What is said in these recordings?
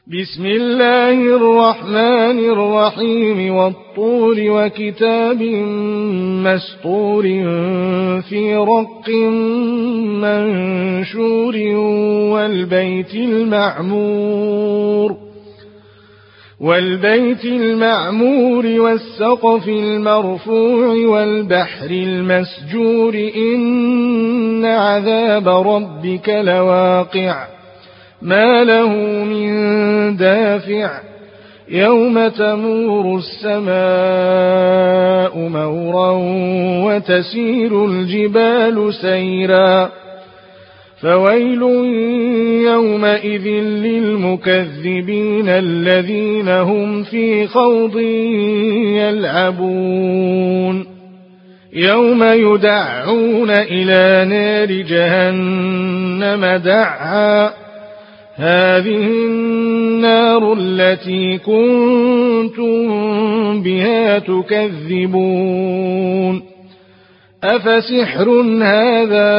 بسم الله الرحمن الرحيم والطور وكتاب مسطور في رق منشور والبيت المعمور والسقف المرفوع والبحر المسجور إن عذاب ربك لواقع ما له من دافع يوم تمور السماء مورا وتسير الجبال سيرا فويل يومئذ للمكذبين الذين هم في خوض يلعبون يوم يدعون إلى نار جهنم دعا هذه النار التي كنتم بها تكذبون أفسحر هذا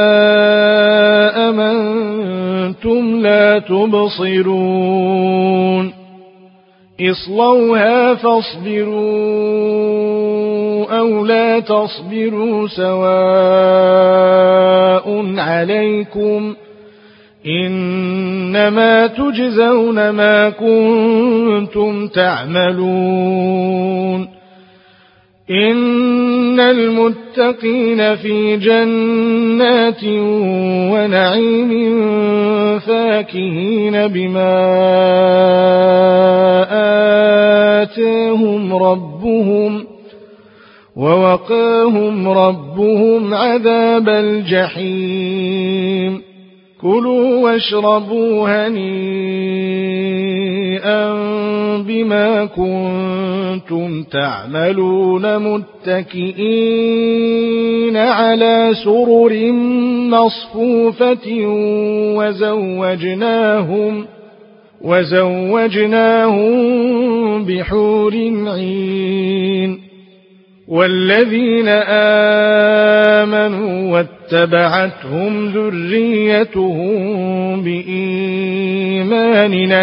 أم أنتم لا تبصرون اصلوها فاصبروا أو لا تصبروا سواء عليكم إنما تجزون ما كنتم تعملون إن المتقين في جنات ونعيم فاكهين بما آتاهم ربهم ووقاهم ربهم عذاب الجحيم كلوا واشربوا هنيئا بما كنتم تعملون متكئين على سرر مصفوفة وزوجناهم بحور عين والذين آمنوا واتبعتهم ذريتهم بإيمان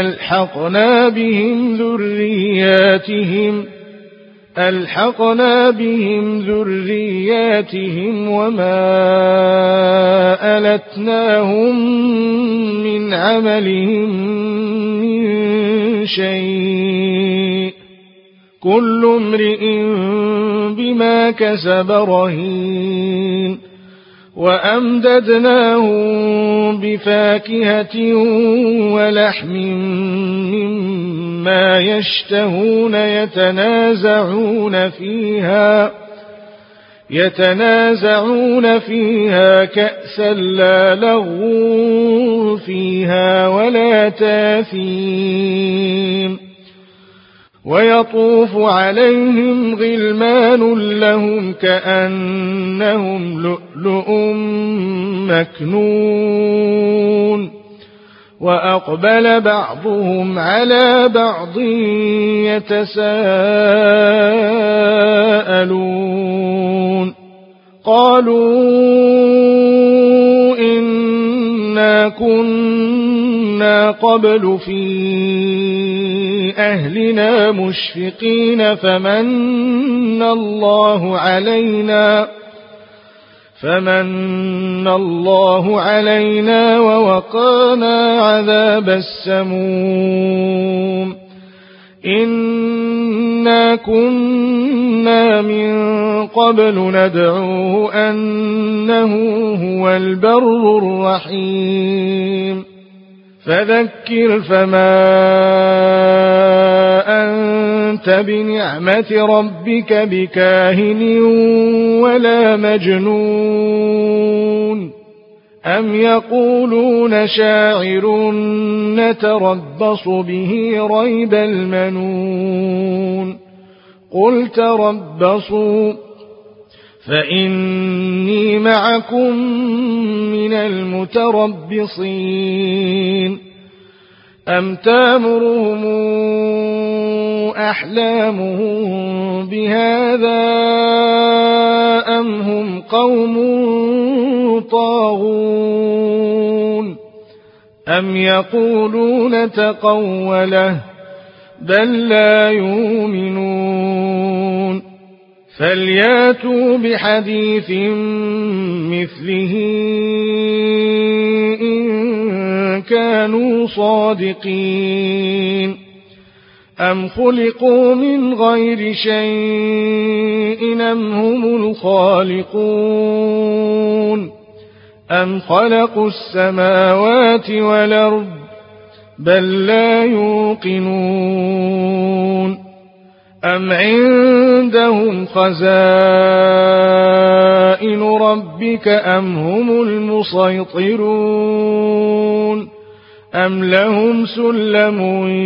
ألحقنا بهم ذرياتهم وما ألتناهم من عملهم من شيء كل امرئ بما كسب رهين وأمددناهم بفاكهة ولحم مما يشتهون يتنازعون فيها كأسا لا لغو فيها ولا تاثيم ويطوف عليهم غلمان لهم كأنهم لؤلؤ مكنون وأقبل بعضهم على بعض يتساءلون قالوا إنا كنا قبل في أهلنا مشفقين فمن الله علينا ووقانا عذاب السموم إنا كنا من قبل ندعوه أنه هو البر الرحيم فذكر فما أنت بنعمة ربك بكاهن ولا مجنون أم يقولون شاعر نتربص به ريب المنون قل تربصوا فإني معكم من المتربصين أم تامرهم أحلامهم بهذا أم هم قوم طاغون أم يقولون تقوله بل لا يؤمنون فلياتوا بحديث مثله إن كانوا صادقين أم خلقوا من غير شيء أم هم الخالقون أم خلقوا السماوات والأرض بل لا يوقنون أم عندهم خزائن ربك أم هم المسيطرون أم لهم سلم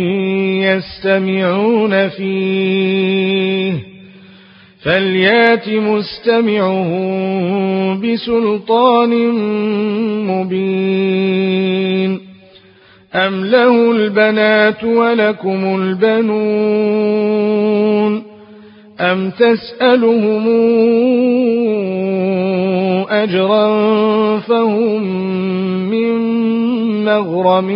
يستمعون فيه فليات مستمعهم بسلطان مبين أم له البنات ولكم البنون أم تسألهم أجرا فهم من مغرم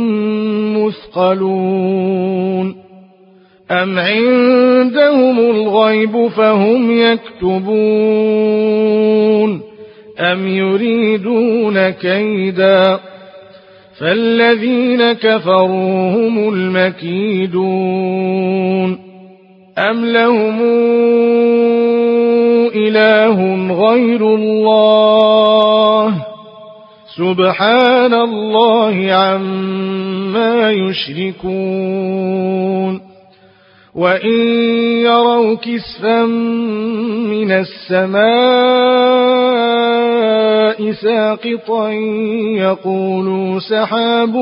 مثقلون أم عندهم الغيب فهم يكتبون أم يريدون كيدا فالذين كفروا هم المكيدون أم لهم إله غير الله سبحان الله عما يشركون وإن يروا كسفا من السماء ساقطا يقولوا سحاب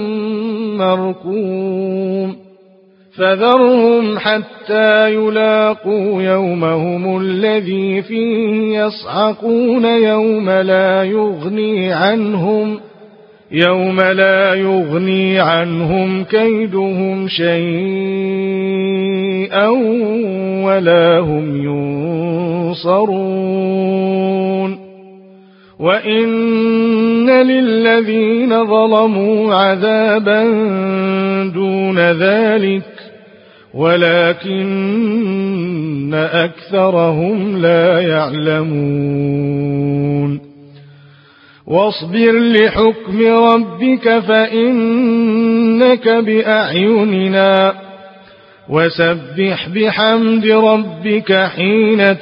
مركوم فذرهم حتى يلاقوا يومهم الذي فيه يصعقون يوم لا يغني عنهم كيدهم شيئا ولا هم ينصرون وإن للذين ظلموا عذابا دون ذلك ولكن أكثرهم لا يعلمون واصبر لحكم ربك فإنك بأعيننا وسبح بحمد ربك حين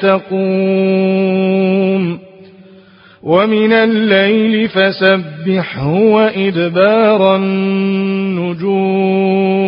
تقوم ومن الليل فسبحه وإدبار النجوم